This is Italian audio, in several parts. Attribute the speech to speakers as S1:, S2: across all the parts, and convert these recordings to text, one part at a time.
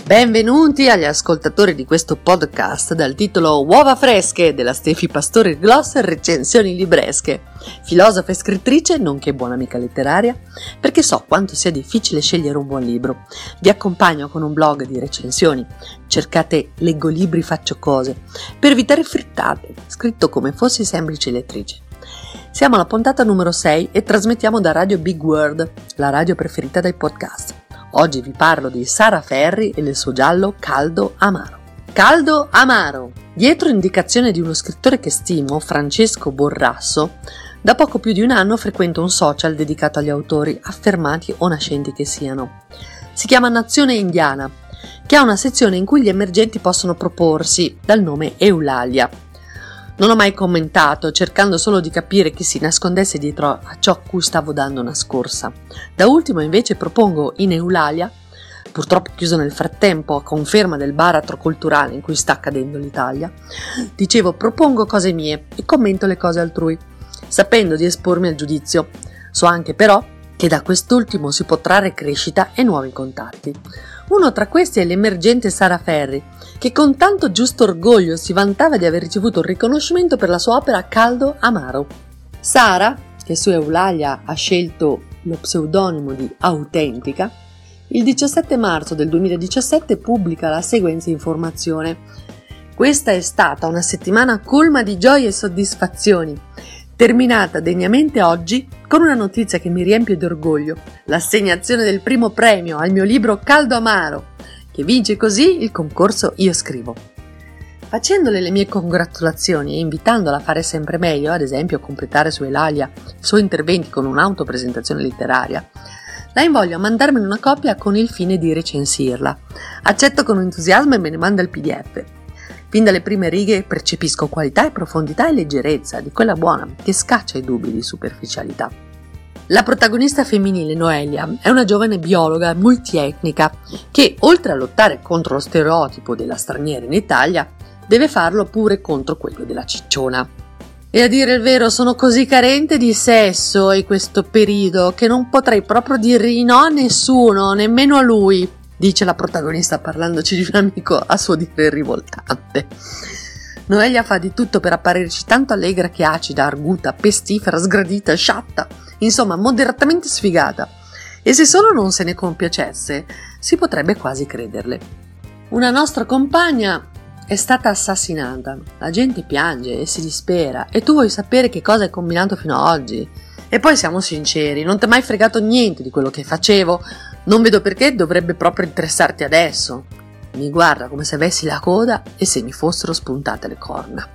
S1: Benvenuti agli ascoltatori di questo podcast dal titolo Uova fresche della Stefi Pastori Gloss recensioni libresche. Filosofa e scrittrice, nonché buona amica letteraria, perché so quanto sia difficile scegliere un buon libro. Vi accompagno con un blog di recensioni. Cercate Leggo libri, faccio cose, per evitare frittate, scritto come fossi semplice lettrice. Siamo alla puntata numero 6 e trasmettiamo da Radio Big World, la radio preferita dai podcast. Oggi vi parlo di Sara Ferri e del suo giallo Caldo Amaro. Caldo Amaro! Dietro indicazione di uno scrittore che stimo, Francesco Borrasso, da poco più di un anno frequento un social dedicato agli autori, affermati o nascenti che siano. Si chiama Nazione Indiana, che ha una sezione in cui gli emergenti possono proporsi, dal nome Eulalia. Non ho mai commentato, cercando solo di capire chi si nascondesse dietro a ciò a cui stavo dando una scorsa. Da ultimo invece propongo in Eulalia, purtroppo chiuso nel frattempo a conferma del baratro culturale in cui sta cadendo l'Italia, propongo cose mie e commento le cose altrui, sapendo di espormi al giudizio. So anche però che da quest'ultimo si può trarre crescita e nuovi contatti. Uno tra questi è l'emergente Sara Ferri, che con tanto giusto orgoglio si vantava di aver ricevuto un riconoscimento per la sua opera Caldo Amaro. Sara, che su Eulalia ha scelto lo pseudonimo di Autentica, il 17 marzo del 2017 pubblica la seguente informazione. Questa è stata una settimana colma di gioie e soddisfazioni, terminata degnamente oggi con una notizia che mi riempie di orgoglio, l'assegnazione del primo premio al mio libro Caldo Amaro, che vince così il concorso Io Scrivo. Facendole le mie congratulazioni e invitandola a fare sempre meglio, ad esempio a completare su Eulalia i suoi interventi con un'autopresentazione letteraria, la invoglio a mandarmene una copia con il fine di recensirla. Accetto con entusiasmo e me ne manda il PDF. Fin dalle prime righe percepisco qualità e profondità e leggerezza, di quella buona, che scaccia i dubbi di superficialità. La protagonista femminile, Noelia, è una giovane biologa multietnica che, oltre a lottare contro lo stereotipo della straniera in Italia, deve farlo pure contro quello della cicciona. E a dire il vero sono così carente di sesso in questo periodo che non potrei proprio dire no a nessuno, nemmeno a lui, dice la protagonista parlandoci di un amico a suo dire rivoltante. Noelia fa di tutto per apparirci tanto allegra che acida, arguta, pestifera, sgradita, sciatta, insomma moderatamente sfigata. E se solo non se ne compiacesse, si potrebbe quasi crederle. Una nostra compagna è stata assassinata, la gente piange e si dispera, e tu vuoi sapere che cosa hai combinato fino ad oggi? E poi siamo sinceri, non ti è mai fregato niente di quello che facevo, non vedo perché dovrebbe proprio interessarti adesso. Mi guarda come se avessi la coda e se mi fossero spuntate le corna.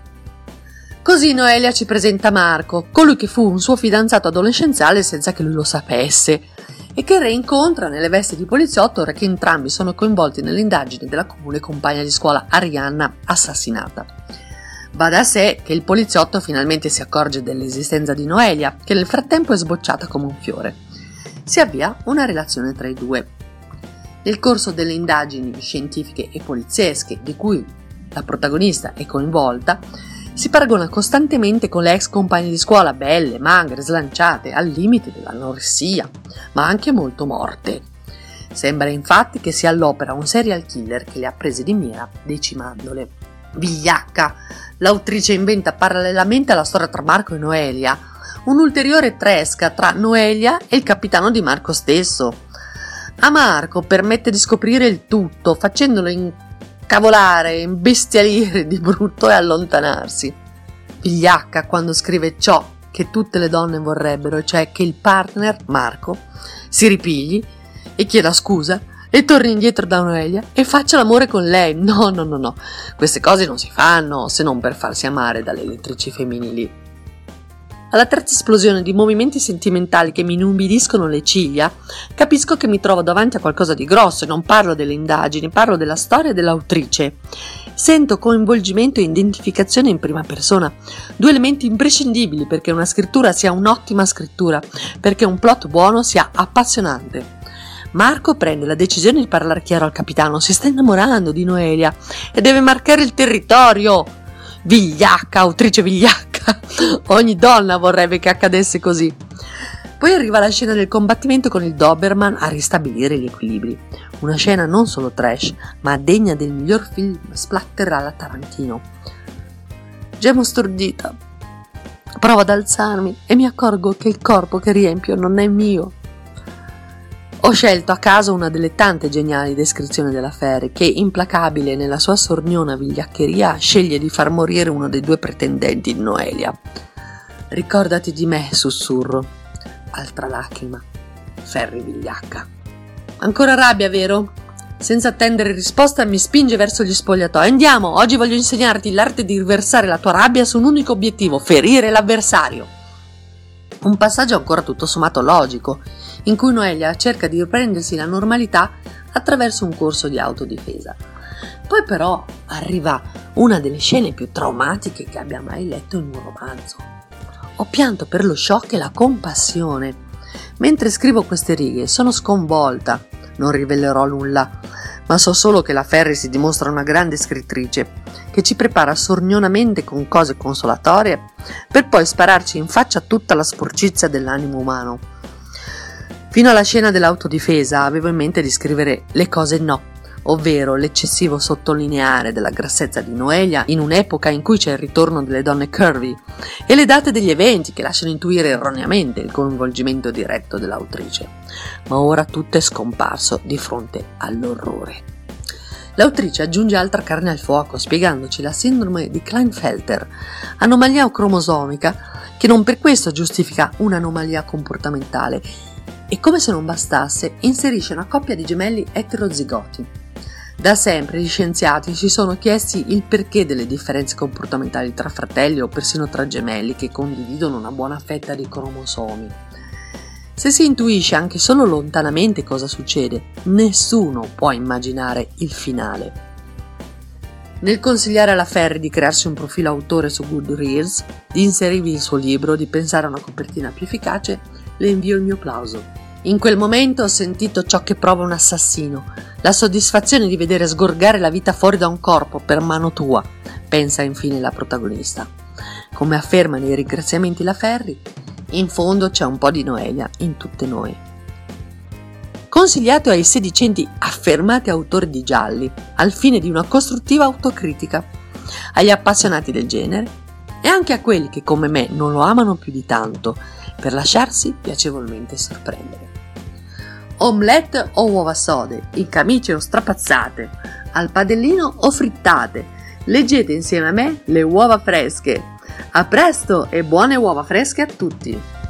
S1: Così Noelia ci presenta Marco, colui che fu un suo fidanzato adolescenziale senza che lui lo sapesse, e che reincontra nelle vesti di poliziotto ora che entrambi sono coinvolti nelle indagini della comune compagna di scuola Arianna assassinata. Va da sé che il poliziotto finalmente si accorge dell'esistenza di Noelia, che nel frattempo è sbocciata come un fiore. Si avvia una relazione tra i due. Nel corso delle indagini scientifiche e poliziesche di cui la protagonista è coinvolta, si paragona costantemente con le ex compagne di scuola, belle, magre, slanciate, al limite dell'anoressia, ma anche molto morte. Sembra infatti che sia all'opera un serial killer che le ha prese di mira decimandole. Vigliacca! L'autrice inventa parallelamente alla storia tra Marco e Noelia un'ulteriore tresca tra Noelia e il capitano di Marco stesso. A Marco permette di scoprire il tutto, facendolo incavolare, imbestialire di brutto e allontanarsi. Vigliacca quando scrive ciò che tutte le donne vorrebbero, cioè che il partner, Marco, si ripigli e chieda scusa e torni indietro da Noelia e faccia l'amore con lei. No. Queste cose non si fanno se non per farsi amare dalle lettrici femminili. Alla terza esplosione di movimenti sentimentali che mi inumidiscono le ciglia, capisco che mi trovo davanti a qualcosa di grosso e non parlo delle indagini, parlo della storia dell'autrice. Sento coinvolgimento e identificazione in prima persona, due elementi imprescindibili perché una scrittura sia un'ottima scrittura, perché un plot buono sia appassionante. Marco prende la decisione di parlare chiaro al capitano, si sta innamorando di Noelia e deve marcare il territorio. Vigliacca, autrice vigliacca, ogni donna vorrebbe che accadesse così. Poi arriva la scena del combattimento con il Doberman a ristabilire gli equilibri. Una scena non solo trash, ma degna del miglior film splatter alla Tarantino. Gemo stordita. Provo ad alzarmi e mi accorgo che il corpo che riempio non è mio. Ho scelto a caso una delle tante geniali descrizioni della Ferri che, implacabile nella sua sorniona vigliaccheria, sceglie di far morire uno dei due pretendenti di Noelia. Ricordati di me, sussurro. Altra lacrima. Ferri vigliacca. Ancora rabbia, vero? Senza attendere risposta mi spinge verso gli spogliatoi. Andiamo, oggi voglio insegnarti l'arte di riversare la tua rabbia su un unico obiettivo, ferire l'avversario. Un passaggio ancora tutto sommato logico, in cui Noelia cerca di riprendersi la normalità attraverso un corso di autodifesa. Poi però arriva una delle scene più traumatiche che abbia mai letto in un romanzo. Ho pianto per lo shock e la compassione. Mentre scrivo queste righe sono sconvolta. Non rivelerò nulla, ma so solo che la Ferri si dimostra una grande scrittrice che ci prepara sornionamente con cose consolatorie per poi spararci in faccia tutta la sporcizia dell'animo umano. Fino alla scena dell'autodifesa avevo in mente di scrivere le cose no, ovvero l'eccessivo sottolineare della grassezza di Noelia in un'epoca in cui c'è il ritorno delle donne curvy e le date degli eventi che lasciano intuire erroneamente il coinvolgimento diretto dell'autrice. Ma ora tutto è scomparso di fronte all'orrore. L'autrice aggiunge altra carne al fuoco spiegandoci la sindrome di Klinefelter, anomalia cromosomica che non per questo giustifica un'anomalia comportamentale e, come se non bastasse, inserisce una coppia di gemelli eterozigoti. Da sempre gli scienziati si sono chiesti il perché delle differenze comportamentali tra fratelli o persino tra gemelli che condividono una buona fetta di cromosomi. Se si intuisce anche solo lontanamente cosa succede, nessuno può immaginare il finale. Nel consigliare alla Ferri di crearsi un profilo autore su Goodreads, di inserirvi il suo libro, di pensare a una copertina più efficace, le invio il mio plauso. In quel momento ho sentito ciò che prova un assassino, la soddisfazione di vedere sgorgare la vita fuori da un corpo per mano tua, pensa infine la protagonista. Come afferma nei ringraziamenti la Ferri, in fondo c'è un po' di Noelia in tutte noi. Consigliato ai sedicenti affermati autori di gialli, al fine di una costruttiva autocritica, agli appassionati del genere e anche a quelli che come me non lo amano più di tanto, per lasciarsi piacevolmente sorprendere. Omelette o uova sode, in camicie o strapazzate, al padellino o frittate, leggete insieme a me le uova fresche. A presto e buone uova fresche a tutti!